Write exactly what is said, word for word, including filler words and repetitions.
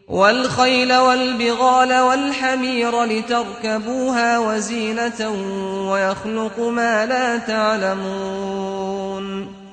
والخيل والبغال والحمير لتركبوها وزينة ويخلق ما لا تعلمون